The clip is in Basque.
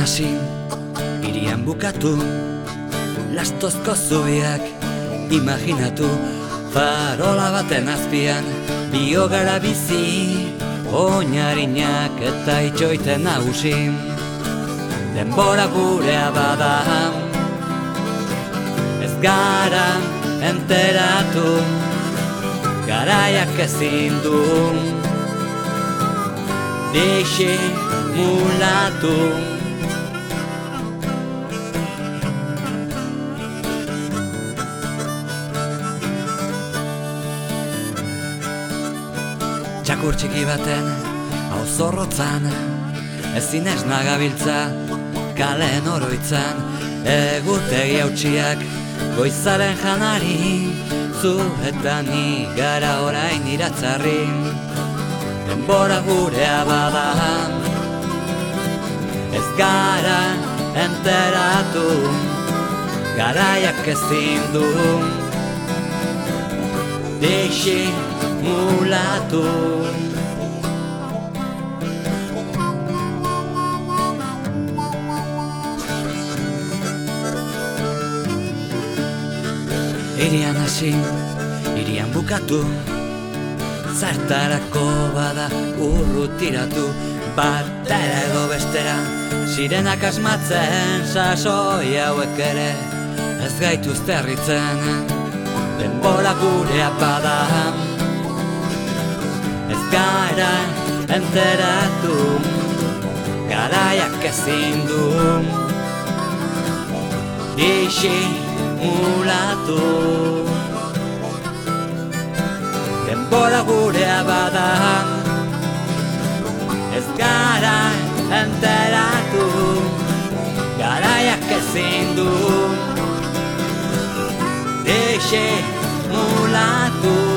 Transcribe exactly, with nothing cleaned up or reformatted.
hasi, irian bukatu, lastozko zubiak imaginatu, farola baten azpian, biogara bizi, oinarinak eta itxoiten nagusi. Denbora gurea bada, ez gara enteratu, garaiak ezin du disimulatu. Txakur txiki baten, hau zorrotzan, ezin ez nagabiltza, kalen oroitzan, egutegi hautsiak, goizaren janari, zu eta ni gara orain iratzarri. Denbora gurea bada, ez gara enteratu, garaiak ezin du disimulatu. Irian hasi, irian bukatu, zertarako bada urrutiratu, batera edo bestera, sirenak asmatzen, sasoi hauek ere ez gaituzte harritzen. Denbora gurea bada, ez gara enteratu, garaiak ezin du disimulatu. Denbora gurea bada, ez gara enteratu, garaiak ezin du disimulatu.